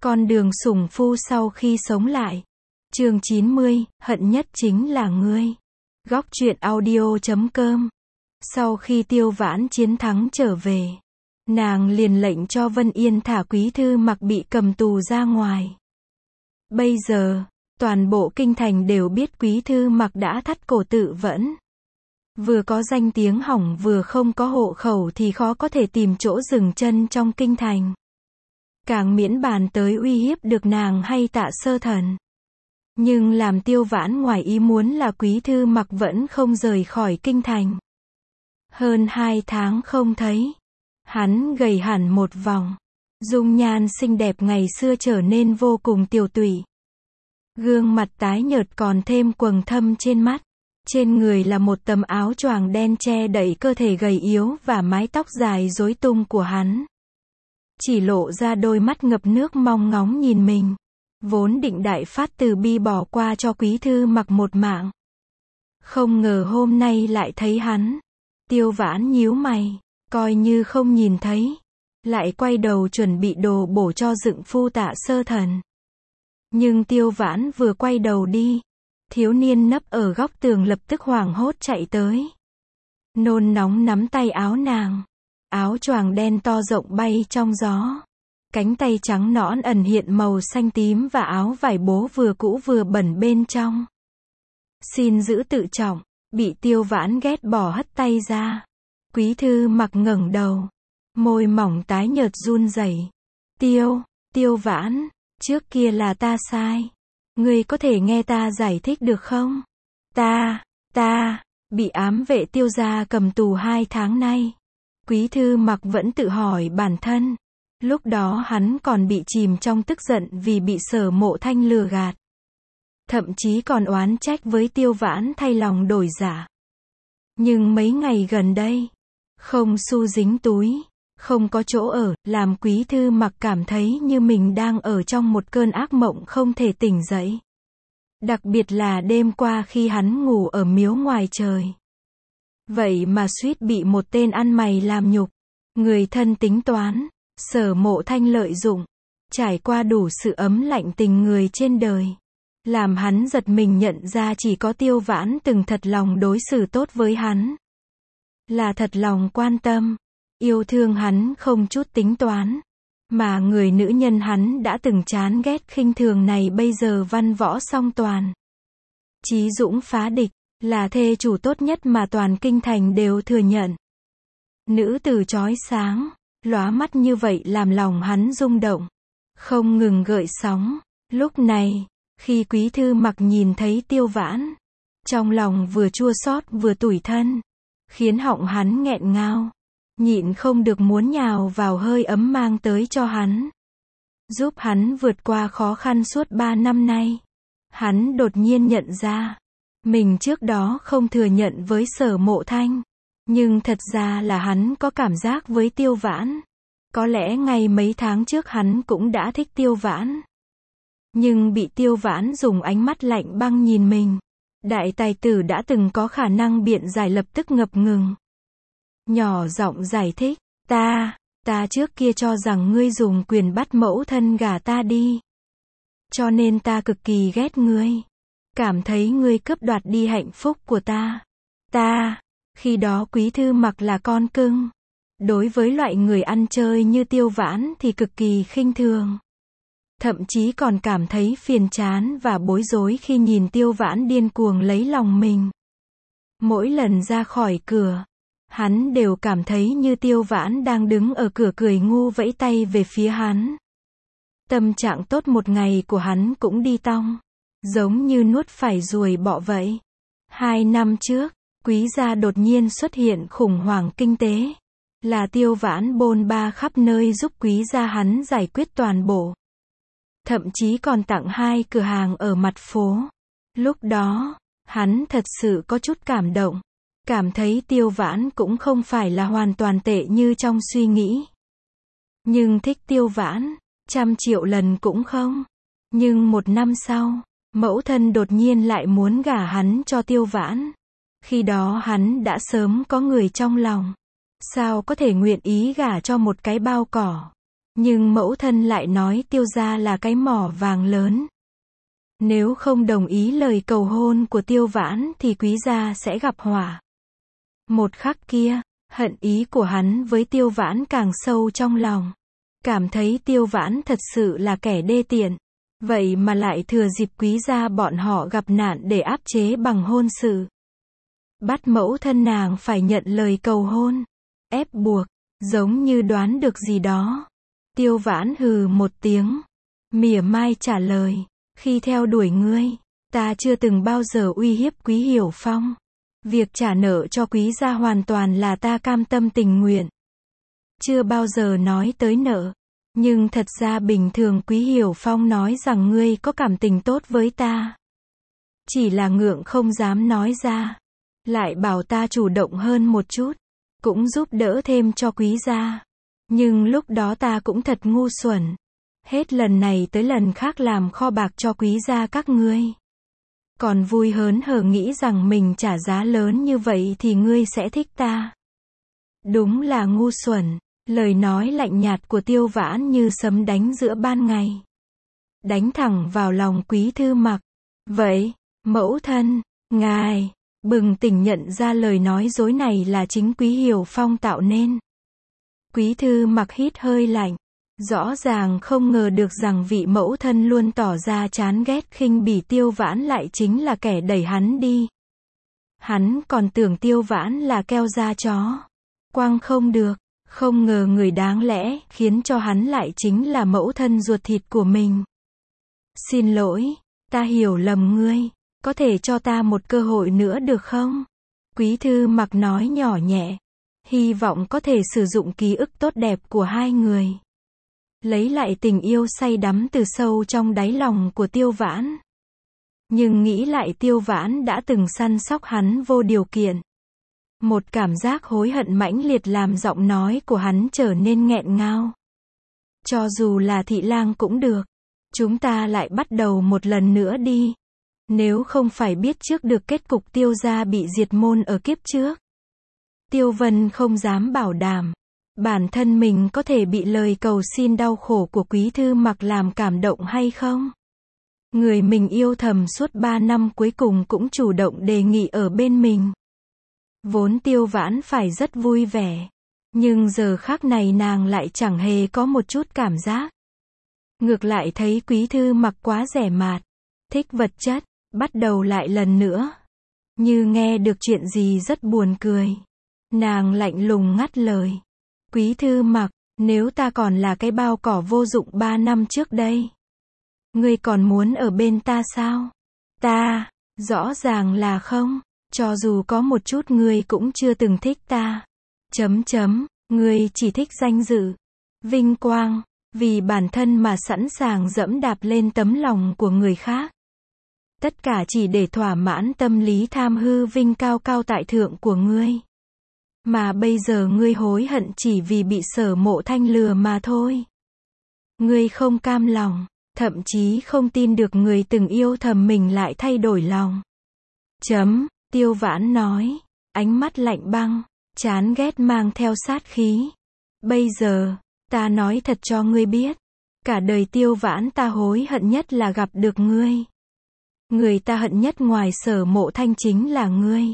Con đường sủng phu sau khi sống lại. Chương 90, hận nhất chính là ngươi. Góc truyện audio.com. Sau khi Tiêu Vãn chiến thắng trở về, nàng liền lệnh cho Vân Yên thả Quý Thư Mặc bị cầm tù ra ngoài. Bây giờ, toàn bộ kinh thành đều biết Quý Thư Mặc đã thắt cổ tự vẫn. Vừa có danh tiếng hỏng vừa không có hộ khẩu thì khó có thể tìm chỗ dừng chân trong kinh thành. Càng miễn bàn tới uy hiếp được nàng hay Tạ Sơ Thần. Nhưng làm Tiêu Vãn ngoài ý muốn là Quý Thư Mặc vẫn không rời khỏi kinh thành. Hơn 2 tháng không thấy, hắn gầy hẳn một vòng. Dung nhan xinh đẹp ngày xưa trở nên vô cùng tiều tụy. Gương mặt tái nhợt còn thêm quầng thâm trên mắt. Trên người là một tấm áo choàng đen che đậy cơ thể gầy yếu và mái tóc dài rối tung của hắn. Chỉ lộ ra đôi mắt ngập nước mong ngóng nhìn mình. Vốn định đại phát từ bi bỏ qua cho Quý Thư Mặc một mạng. Không ngờ hôm nay lại thấy hắn. Tiêu Vãn nhíu mày, coi như không nhìn thấy. Lại quay đầu chuẩn bị đồ bổ cho dượng phu Tạ Sơ Thần. Nhưng Tiêu Vãn vừa quay đầu đi, thiếu niên nấp ở góc tường lập tức hoảng hốt chạy tới. Nôn nóng nắm tay áo nàng. Áo choàng đen to rộng bay trong gió. Cánh tay trắng nõn ẩn hiện màu xanh tím và áo vải bố vừa cũ vừa bẩn bên trong. Xin giữ tự trọng, bị Tiêu Vãn ghét bỏ hất tay ra. Quý Thư Mặc ngẩng đầu. Môi mỏng tái nhợt run rẩy. Tiêu Vãn, trước kia là ta sai. Ngươi có thể nghe ta giải thích được không? Ta, bị ám vệ Tiêu gia cầm tù 2 tháng nay. Quý Thư Mặc vẫn tự hỏi bản thân. Lúc đó hắn còn bị chìm trong tức giận vì bị Sở Mộ Thanh lừa gạt. Thậm chí còn oán trách với Tiêu Vãn thay lòng đổi dạ. Nhưng mấy ngày gần đây, không xu dính túi, không có chỗ ở, làm Quý Thư Mặc cảm thấy như mình đang ở trong một cơn ác mộng không thể tỉnh dậy. Đặc biệt là đêm qua khi hắn ngủ ở miếu ngoài trời. Vậy mà suýt bị một tên ăn mày làm nhục. Người thân tính toán, Sở Mộ Thanh lợi dụng, trải qua đủ sự ấm lạnh tình người trên đời. Làm hắn giật mình nhận ra chỉ có Tiêu Vãn từng thật lòng đối xử tốt với hắn. Là thật lòng quan tâm, yêu thương hắn không chút tính toán. Mà người nữ nhân hắn đã từng chán ghét khinh thường này bây giờ văn võ song toàn. Chí dũng phá địch, là thê chủ tốt nhất mà toàn kinh thành đều thừa nhận. Nữ tử chói sáng, lóa mắt như vậy làm lòng hắn rung động. Không ngừng gợn sóng. Lúc này, khi Quý Thư Mặc nhìn thấy Tiêu Vãn, trong lòng vừa chua xót vừa tủi thân. Khiến họng hắn nghẹn ngào. Nhịn không được muốn nhào vào hơi ấm mang tới cho hắn. Giúp hắn vượt qua khó khăn suốt 3 năm nay. Hắn đột nhiên nhận ra. Mình trước đó không thừa nhận với Sở Mộ Thanh. Nhưng thật ra là hắn có cảm giác với Tiêu Vãn. Có lẽ ngay mấy tháng trước hắn cũng đã thích Tiêu Vãn. Nhưng bị Tiêu Vãn dùng ánh mắt lạnh băng nhìn mình. Đại tài tử đã từng có khả năng biện giải lập tức ngập ngừng. Nhỏ giọng giải thích, ta trước kia cho rằng ngươi dùng quyền bắt mẫu thân gả ta đi. Cho nên ta cực kỳ ghét ngươi. Cảm thấy ngươi cướp đoạt đi hạnh phúc của ta. Khi đó Quý Thư Mặc là con cưng. Đối với loại người ăn chơi như Tiêu Vãn thì cực kỳ khinh thường. Thậm chí còn cảm thấy phiền chán và bối rối khi nhìn Tiêu Vãn điên cuồng lấy lòng mình. Mỗi lần ra khỏi cửa, hắn đều cảm thấy như Tiêu Vãn đang đứng ở cửa cười ngu vẫy tay về phía hắn. Tâm trạng tốt một ngày của hắn cũng đi tong. Giống như nuốt phải ruồi bọ vậy. 2 năm trước, Quý gia đột nhiên xuất hiện khủng hoảng kinh tế. Là Tiêu Vãn bôn ba khắp nơi giúp Quý gia hắn giải quyết toàn bộ. Thậm chí còn tặng 2 cửa hàng ở mặt phố. Lúc đó, hắn thật sự có chút cảm động. Cảm thấy Tiêu Vãn cũng không phải là hoàn toàn tệ như trong suy nghĩ. Nhưng thích Tiêu Vãn, 100 triệu lần cũng không. Nhưng 1 năm sau, mẫu thân đột nhiên lại muốn gả hắn cho Tiêu Vãn. Khi đó hắn đã sớm có người trong lòng. Sao có thể nguyện ý gả cho một cái bao cỏ. Nhưng mẫu thân lại nói Tiêu gia là cái mỏ vàng lớn. Nếu không đồng ý lời cầu hôn của Tiêu Vãn thì Quý gia sẽ gặp họa. Một khắc kia, hận ý của hắn với Tiêu Vãn càng sâu trong lòng. Cảm thấy Tiêu Vãn thật sự là kẻ đê tiện. Vậy mà lại thừa dịp Quý gia bọn họ gặp nạn để áp chế bằng hôn sự. Bắt mẫu thân nàng phải nhận lời cầu hôn. Ép buộc, giống như đoán được gì đó. Tiêu Vãn hừ một tiếng. Mỉa mai trả lời. Khi theo đuổi ngươi, ta chưa từng bao giờ uy hiếp Quý Hiểu Phong. Việc trả nợ cho Quý gia hoàn toàn là ta cam tâm tình nguyện. Chưa bao giờ nói tới nợ. Nhưng thật ra bình thường Quý Hiểu Phong nói rằng ngươi có cảm tình tốt với ta. Chỉ là ngượng không dám nói ra. Lại bảo ta chủ động hơn một chút. Cũng giúp đỡ thêm cho Quý gia. Nhưng lúc đó ta cũng thật ngu xuẩn. Hết lần này tới lần khác làm kho bạc cho Quý gia các ngươi. Còn vui hớn hở nghĩ rằng mình trả giá lớn như vậy thì ngươi sẽ thích ta. Đúng là ngu xuẩn. Lời nói lạnh nhạt của Tiêu Vãn như sấm đánh giữa ban ngày. Đánh thẳng vào lòng Quý Thư Mặc. Vậy, mẫu thân, ngài, bừng tỉnh nhận ra lời nói dối này là chính Quý Hiểu Phong tạo nên. Quý Thư Mặc hít hơi lạnh. Rõ ràng không ngờ được rằng vị mẫu thân luôn tỏ ra chán ghét khinh bỉ Tiêu Vãn lại chính là kẻ đẩy hắn đi. Hắn còn tưởng Tiêu Vãn là keo da chó. Quang không được. Không ngờ người đáng lẽ khiến cho hắn lại chính là mẫu thân ruột thịt của mình. Xin lỗi, ta hiểu lầm ngươi. Có thể cho ta một cơ hội nữa được không? Quý Thư Mặc nói nhỏ nhẹ. Hy vọng có thể sử dụng ký ức tốt đẹp của hai người. Lấy lại tình yêu say đắm từ sâu trong đáy lòng của Tiêu Vãn. Nhưng nghĩ lại Tiêu Vãn đã từng săn sóc hắn vô điều kiện. Một cảm giác hối hận mãnh liệt làm giọng nói của hắn trở nên nghẹn ngào. Cho dù là thị lang cũng được. Chúng ta lại bắt đầu một lần nữa đi. Nếu không phải biết trước được kết cục Tiêu gia bị diệt môn ở kiếp trước. Tiêu Vân không dám bảo đảm. Bản thân mình có thể bị lời cầu xin đau khổ của Quý Thư Mặc làm cảm động hay không? Người mình yêu thầm suốt 3 năm cuối cùng cũng chủ động đề nghị ở bên mình. Vốn Tiêu Vãn phải rất vui vẻ. Nhưng giờ khắc này nàng lại chẳng hề có một chút cảm giác. Ngược lại thấy Quý Thư Mặc quá rẻ mạt. Thích vật chất. Bắt đầu lại lần nữa. Như nghe được chuyện gì rất buồn cười. Nàng lạnh lùng ngắt lời. Quý Thư Mặc, nếu ta còn là cái bao cỏ vô dụng 3 năm trước đây. Ngươi còn muốn ở bên ta sao? Ta, rõ ràng là không. Cho dù có một chút ngươi cũng chưa từng thích ta. Ngươi chỉ thích danh dự, vinh quang, vì bản thân mà sẵn sàng dẫm đạp lên tấm lòng của người khác. Tất cả chỉ để thỏa mãn tâm lý tham hư vinh cao cao tại thượng của ngươi. Mà bây giờ ngươi hối hận chỉ vì bị Sở Mộ Thanh lừa mà thôi. Ngươi không cam lòng, thậm chí không tin được người từng yêu thầm mình lại thay đổi lòng. Tiêu Vãn nói, ánh mắt lạnh băng, chán ghét mang theo sát khí. Bây giờ, ta nói thật cho ngươi biết. Cả đời Tiêu Vãn ta hối hận nhất là gặp được ngươi. Người ta hận nhất ngoài Sở Mộ Thanh chính là ngươi.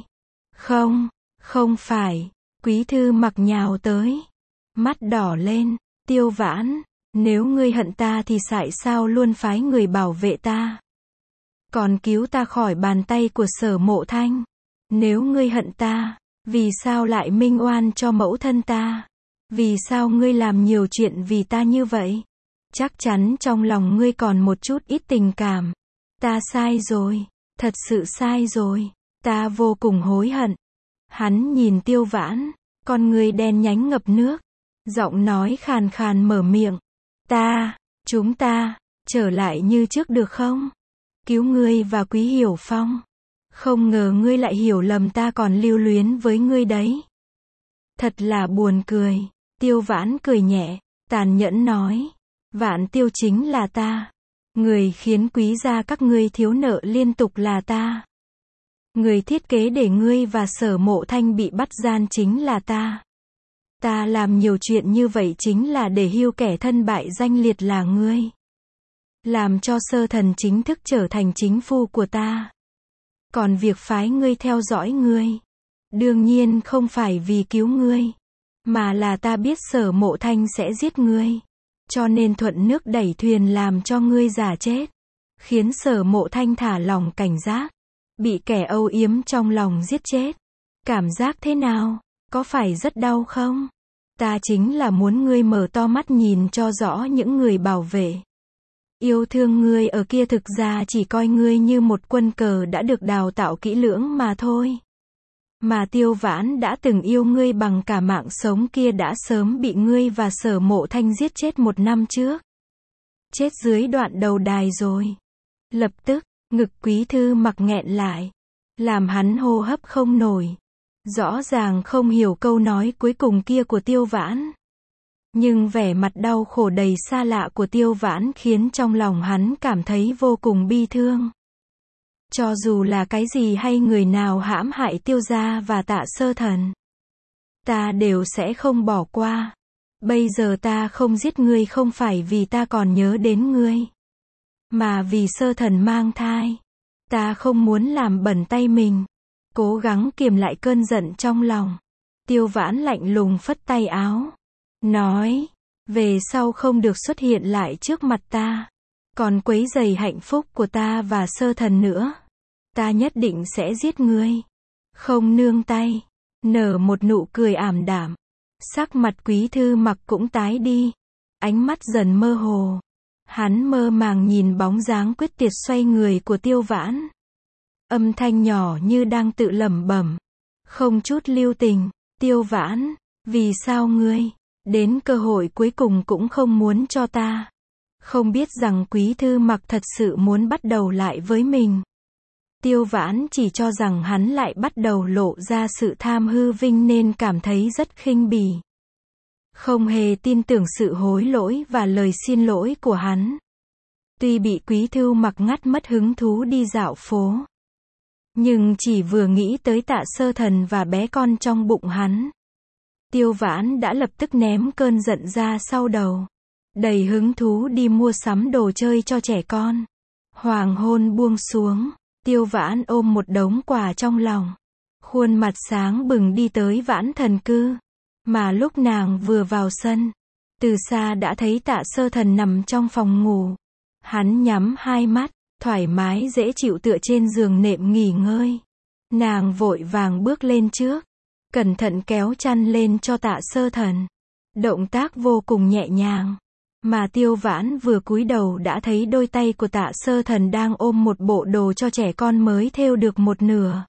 Không phải. Quý Thư Mặc nhào tới. Mắt đỏ lên. Tiêu Vãn, nếu ngươi hận ta thì tại sao luôn phái người bảo vệ ta? Còn cứu ta khỏi bàn tay của Sở Mộ Thanh. Nếu ngươi hận ta, vì sao lại minh oan cho mẫu thân ta? Vì sao ngươi làm nhiều chuyện vì ta như vậy? Chắc chắn trong lòng ngươi còn một chút ít tình cảm. Ta sai rồi, thật sự sai rồi. Ta vô cùng hối hận. Hắn nhìn Tiêu Vãn, con người đen nhánh ngập nước. Giọng nói khàn khàn mở miệng. Chúng ta, trở lại như trước được không? Cứu ngươi và Quý Hiểu Phong. Không ngờ ngươi lại hiểu lầm ta còn lưu luyến với ngươi đấy. Thật là buồn cười. Tiêu Vãn cười nhẹ, tàn nhẫn nói. Vạn Tiêu chính là ta. Người khiến Quý gia các ngươi thiếu nợ liên tục là ta. Người thiết kế để ngươi và Sở Mộ Thanh bị bắt gian chính là ta. Ta làm nhiều chuyện như vậy chính là để hiu kẻ thân bại danh liệt là ngươi. Làm cho Sơ Thần chính thức trở thành chính phu của ta. Còn việc phái ngươi theo dõi ngươi, đương nhiên không phải vì cứu ngươi, mà là ta biết Sở Mộ Thanh sẽ giết ngươi. Cho nên thuận nước đẩy thuyền làm cho ngươi giả chết. Khiến Sở Mộ Thanh thả lòng cảnh giác. Bị kẻ âu yếm trong lòng giết chết. Cảm giác thế nào? Có phải rất đau không? Ta chính là muốn ngươi mở to mắt nhìn cho rõ những người bảo vệ. Yêu thương ngươi ở kia thực ra chỉ coi ngươi như một quân cờ đã được đào tạo kỹ lưỡng mà thôi. Mà Tiêu Vãn đã từng yêu ngươi bằng cả mạng sống kia đã sớm bị ngươi và Sở Mộ Thanh giết chết 1 năm trước. Chết dưới đoạn đầu đài rồi. Lập tức, ngực Quý Thư Mặc nghẹn lại. Làm hắn hô hấp không nổi. Rõ ràng không hiểu câu nói cuối cùng kia của Tiêu Vãn. Nhưng vẻ mặt đau khổ đầy xa lạ của Tiêu Vãn khiến trong lòng hắn cảm thấy vô cùng bi thương. Cho dù là cái gì hay người nào hãm hại Tiêu gia và Tạ Sơ Thần, ta đều sẽ không bỏ qua. Bây giờ ta không giết ngươi không phải vì ta còn nhớ đến ngươi, mà vì Sơ Thần mang thai. Ta không muốn làm bẩn tay mình. Cố gắng kiềm lại cơn giận trong lòng. Tiêu Vãn lạnh lùng phất tay áo. Nói, về sau không được xuất hiện lại trước mặt ta. Còn quấy rầy hạnh phúc của ta và Sơ Thần nữa. Ta nhất định sẽ giết ngươi. Không nương tay. Nở một nụ cười ảm đạm. Sắc mặt Quý Thư Mặc cũng tái đi. Ánh mắt dần mơ hồ. Hắn mơ màng nhìn bóng dáng quyết tuyệt xoay người của Tiêu Vãn. Âm thanh nhỏ như đang tự lẩm bẩm. Không chút lưu tình. Tiêu Vãn, vì sao ngươi, đến cơ hội cuối cùng cũng không muốn cho ta. Không biết rằng Quý Thư Mặc thật sự muốn bắt đầu lại với mình. Tiêu Vãn chỉ cho rằng hắn lại bắt đầu lộ ra sự tham hư vinh nên cảm thấy rất khinh bỉ. Không hề tin tưởng sự hối lỗi và lời xin lỗi của hắn. Tuy bị Quý Thư Mặc ngắt mất hứng thú đi dạo phố, nhưng chỉ vừa nghĩ tới Tạ Sơ Thần và bé con trong bụng hắn, Tiêu Vãn đã lập tức ném cơn giận ra sau đầu. Đầy hứng thú đi mua sắm đồ chơi cho trẻ con. Hoàng hôn buông xuống, Tiêu Vãn ôm một đống quà trong lòng. Khuôn mặt sáng bừng đi tới Vãn Thần Cư. Mà lúc nàng vừa vào sân, từ xa đã thấy Tạ Sơ Thần nằm trong phòng ngủ. Hắn nhắm hai mắt, thoải mái dễ chịu tựa trên giường nệm nghỉ ngơi. Nàng vội vàng bước lên trước, cẩn thận kéo chăn lên cho Tạ Sơ Thần. Động tác vô cùng nhẹ nhàng. Mà Tiêu Vãn vừa cúi đầu đã thấy đôi tay của Tạ Sơ Thần đang ôm một bộ đồ cho trẻ con mới thêu được một nửa.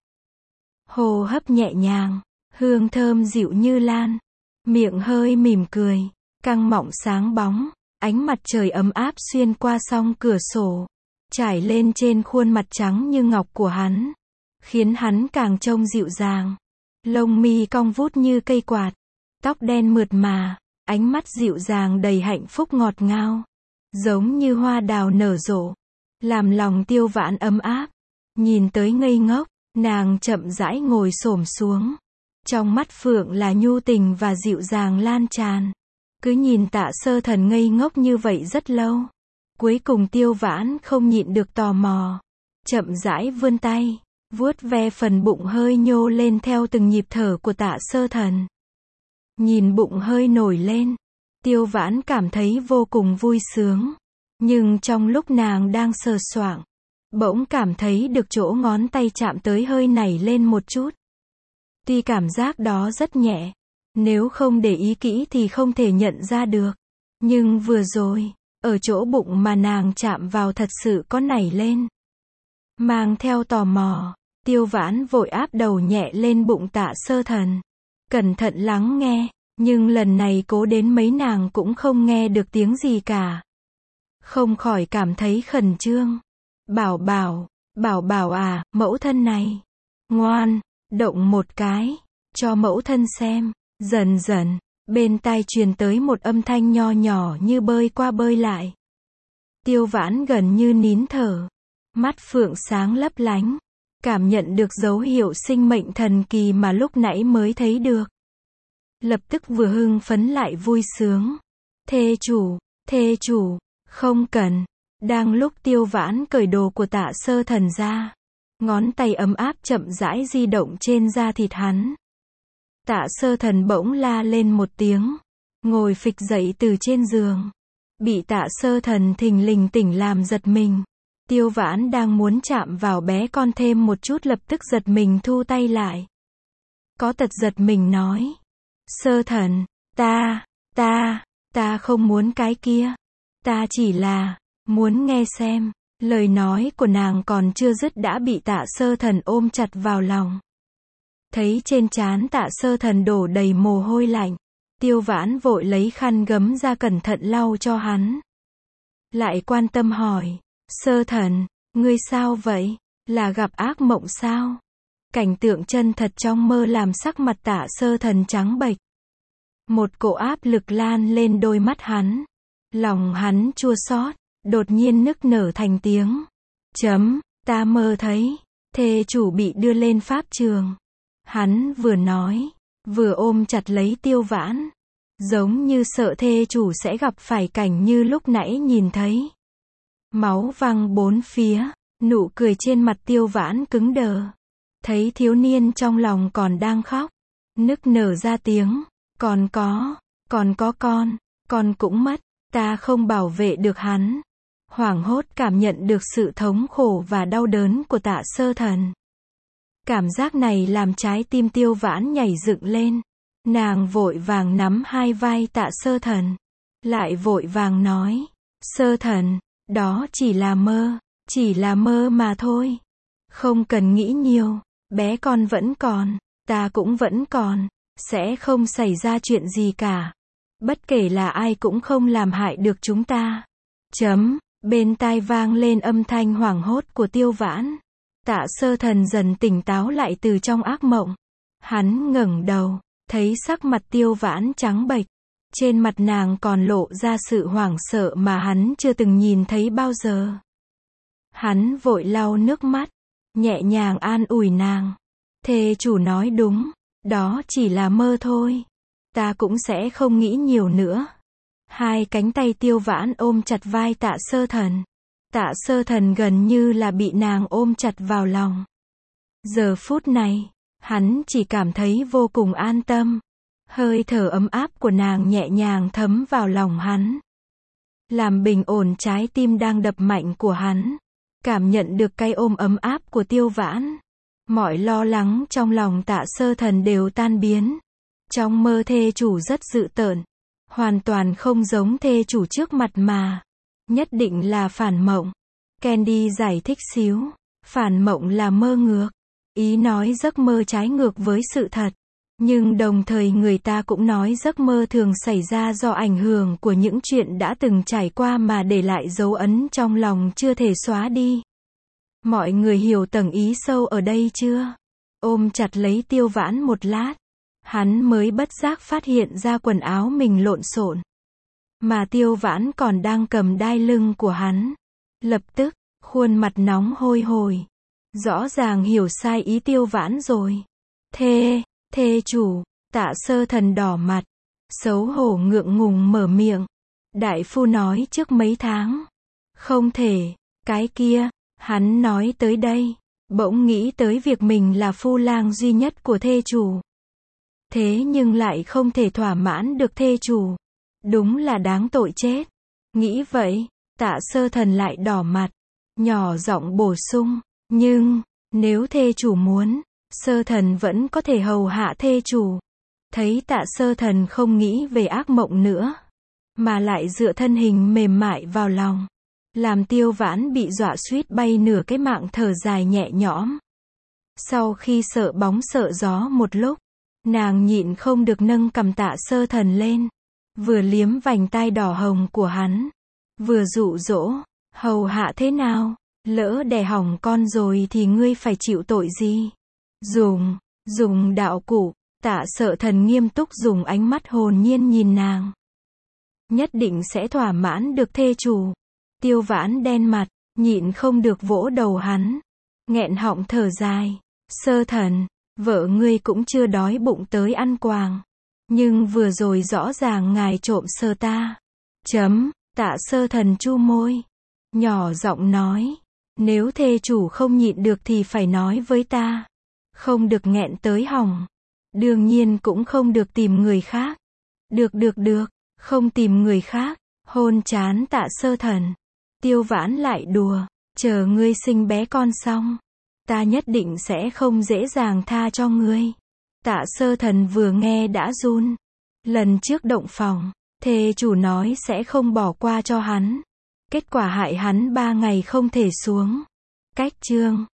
Hô hấp nhẹ nhàng, hương thơm dịu như lan. Miệng hơi mỉm cười, căng mọng sáng bóng. Ánh mặt trời ấm áp xuyên qua song cửa sổ, trải lên trên khuôn mặt trắng như ngọc của hắn, khiến hắn càng trông dịu dàng. Lông mi cong vút như cây quạt, tóc đen mượt mà, ánh mắt dịu dàng đầy hạnh phúc ngọt ngào, giống như hoa đào nở rộ, làm lòng Tiêu Vãn ấm áp. Nhìn tới ngây ngốc, nàng chậm rãi ngồi xổm xuống. Trong mắt phượng là nhu tình và dịu dàng lan tràn. Cứ nhìn Tạ Sơ Thần ngây ngốc như vậy rất lâu. Cuối cùng Tiêu Vãn không nhịn được tò mò. Chậm rãi vươn tay, vuốt ve phần bụng hơi nhô lên theo từng nhịp thở của Tạ Sơ Thần. Nhìn bụng hơi nổi lên, Tiêu Vãn cảm thấy vô cùng vui sướng. Nhưng trong lúc nàng đang sờ soạng, bỗng cảm thấy được chỗ ngón tay chạm tới hơi nảy lên một chút. Tuy cảm giác đó rất nhẹ, nếu không để ý kỹ thì không thể nhận ra được. Nhưng vừa rồi, ở chỗ bụng mà nàng chạm vào thật sự có nảy lên. Mang theo tò mò, Tiêu Vãn vội áp đầu nhẹ lên bụng Tạ Sơ Thần. Cẩn thận lắng nghe, nhưng lần này cố đến mấy nàng cũng không nghe được tiếng gì cả. Không khỏi cảm thấy khẩn trương. Bảo bảo à, mẫu thân này. Ngoan, động một cái, cho mẫu thân xem. Dần dần, bên tai truyền tới một âm thanh nho nhỏ như bơi qua bơi lại. Tiêu Vãn gần như nín thở. Mắt phượng sáng lấp lánh. Cảm nhận được dấu hiệu sinh mệnh thần kỳ mà lúc nãy mới thấy được. lập tức vừa hưng phấn lại vui sướng. Thê chủ, không cần. Đang lúc Tiêu Vãn cởi đồ của Tạ Sơ Thần ra, ngón tay ấm áp chậm rãi di động trên da thịt hắn. Tạ Sơ Thần bỗng la lên một tiếng, ngồi phịch dậy từ trên giường. Bị Tạ Sơ Thần thình lình tỉnh làm giật mình. Tiêu Vãn đang muốn chạm vào bé con thêm một chút lập tức giật mình thu tay lại. Có tật giật mình nói. Sơ Thần, ta không muốn cái kia. Ta chỉ là, muốn nghe xem. Lời nói của nàng còn chưa dứt đã bị Tạ Sơ Thần ôm chặt vào lòng. Thấy trên trán Tạ Sơ Thần đổ đầy mồ hôi lạnh. Tiêu Vãn vội lấy khăn gấm ra cẩn thận lau cho hắn. Lại quan tâm hỏi. Sơ Thần, ngươi sao vậy? Là gặp ác mộng sao? Cảnh tượng chân thật trong mơ làm sắc mặt Tạ Sơ Thần trắng bệch. Một cỗ áp lực lan lên đôi mắt hắn. Lòng hắn chua xót, đột nhiên nức nở thành tiếng. Ta mơ thấy, thê chủ bị đưa lên pháp trường. Hắn vừa nói, vừa ôm chặt lấy Tiêu Vãn. Giống như sợ thê chủ sẽ gặp phải cảnh như lúc nãy nhìn thấy. Máu văng bốn phía, nụ cười trên mặt Tiêu Vãn cứng đờ. Thấy thiếu niên trong lòng còn đang khóc, nức nở ra tiếng, con cũng mất, ta không bảo vệ được hắn. Hoảng hốt cảm nhận được sự thống khổ và đau đớn của Tạ Sơ Thần. Cảm giác này làm trái tim Tiêu Vãn nhảy dựng lên. Nàng vội vàng nắm hai vai Tạ Sơ Thần, lại vội vàng nói, Sơ Thần, đó chỉ là mơ mà thôi. Không cần nghĩ nhiều, bé con vẫn còn, ta cũng vẫn còn, sẽ không xảy ra chuyện gì cả. Bất kể là ai cũng không làm hại được chúng ta. Bên tai vang lên âm thanh hoảng hốt của Tiêu Vãn. Tạ Sơ Thần dần tỉnh táo lại từ trong ác mộng. Hắn ngẩng đầu, thấy sắc mặt Tiêu Vãn trắng bệch. Trên mặt nàng còn lộ ra sự hoảng sợ mà hắn chưa từng nhìn thấy bao giờ. Hắn vội lau nước mắt, nhẹ nhàng an ủi nàng. Thê chủ nói đúng, đó chỉ là mơ thôi. Ta cũng sẽ không nghĩ nhiều nữa. Hai cánh tay Tiêu Vãn ôm chặt vai Tạ Sơ Thần. Tạ Sơ Thần gần như là bị nàng ôm chặt vào lòng. Giờ phút này, hắn chỉ cảm thấy vô cùng an tâm. Hơi thở ấm áp của nàng nhẹ nhàng thấm vào lòng hắn. Làm bình ổn trái tim đang đập mạnh của hắn. Cảm nhận được cái ôm ấm áp của Tiêu Vãn. Mọi lo lắng trong lòng Tạ Sơ Thần đều tan biến. Trong mơ thê chủ rất dữ tợn. Hoàn toàn không giống thê chủ trước mặt mà. Nhất định là phản mộng. Candy giải thích xíu. Phản mộng là mơ ngược. Ý nói giấc mơ trái ngược với sự thật. Nhưng đồng thời người ta cũng nói giấc mơ thường xảy ra do ảnh hưởng của những chuyện đã từng trải qua mà để lại dấu ấn trong lòng chưa thể xóa đi. Mọi người hiểu tầng ý sâu ở đây chưa? Ôm chặt lấy Tiêu Vãn một lát. Hắn mới bất giác phát hiện ra quần áo mình lộn xộn. Mà Tiêu Vãn còn đang cầm đai lưng của hắn. Lập tức, khuôn mặt nóng hôi hổi. Rõ ràng hiểu sai ý Tiêu Vãn rồi. Thê chủ, Tạ Sơ Thần đỏ mặt. Xấu hổ ngượng ngùng mở miệng. Đại phu nói trước mấy tháng. Không thể, cái kia, hắn nói tới đây. Bỗng nghĩ tới việc mình là phu lang duy nhất của thê chủ. Thế nhưng lại không thể thỏa mãn được thê chủ. Đúng là đáng tội chết. Nghĩ vậy, Tạ Sơ Thần lại đỏ mặt. Nhỏ giọng bổ sung. Nhưng, nếu thê chủ muốn, Sơ Thần vẫn có thể hầu hạ thê chủ. Thấy Tạ Sơ Thần không nghĩ về ác mộng nữa. Mà lại dựa thân hình mềm mại vào lòng. Làm Tiêu Vãn bị dọa suýt bay nửa cái mạng thở dài nhẹ nhõm. Sau khi sợ bóng sợ gió một lúc. Nàng nhịn không được nâng cằm Tạ Sơ Thần lên. Vừa liếm vành tai đỏ hồng của hắn. Vừa dụ dỗ. Hầu hạ thế nào? Lỡ đẻ hỏng con rồi thì ngươi phải chịu tội gì? Dùng đạo cụ. Tạ Sơ Thần nghiêm túc dùng ánh mắt hồn nhiên nhìn nàng. Nhất định sẽ thỏa mãn được thê chủ. Tiêu Vãn đen mặt, nhịn không được vỗ đầu hắn. Nghẹn họng thở dài. Sơ Thần, vợ ngươi cũng chưa đói bụng tới ăn quàng. Nhưng vừa rồi rõ ràng ngài trộm sờ ta. Tạ Sơ Thần chu môi. Nhỏ giọng nói. Nếu thê chủ không nhịn được thì phải nói với ta. Không được nghẹn tới hỏng. Đương nhiên cũng không được tìm người khác. Được, không tìm người khác. Hôn trán Tạ Sơ Thần. Tiêu Vãn lại đùa. Chờ ngươi sinh bé con xong. Ta nhất định sẽ không dễ dàng tha cho ngươi. Tạ Sơ Thần vừa nghe đã run. Lần trước động phòng, thê chủ nói sẽ không bỏ qua cho hắn. Kết quả hại hắn 3 ngày không thể xuống. Cách chương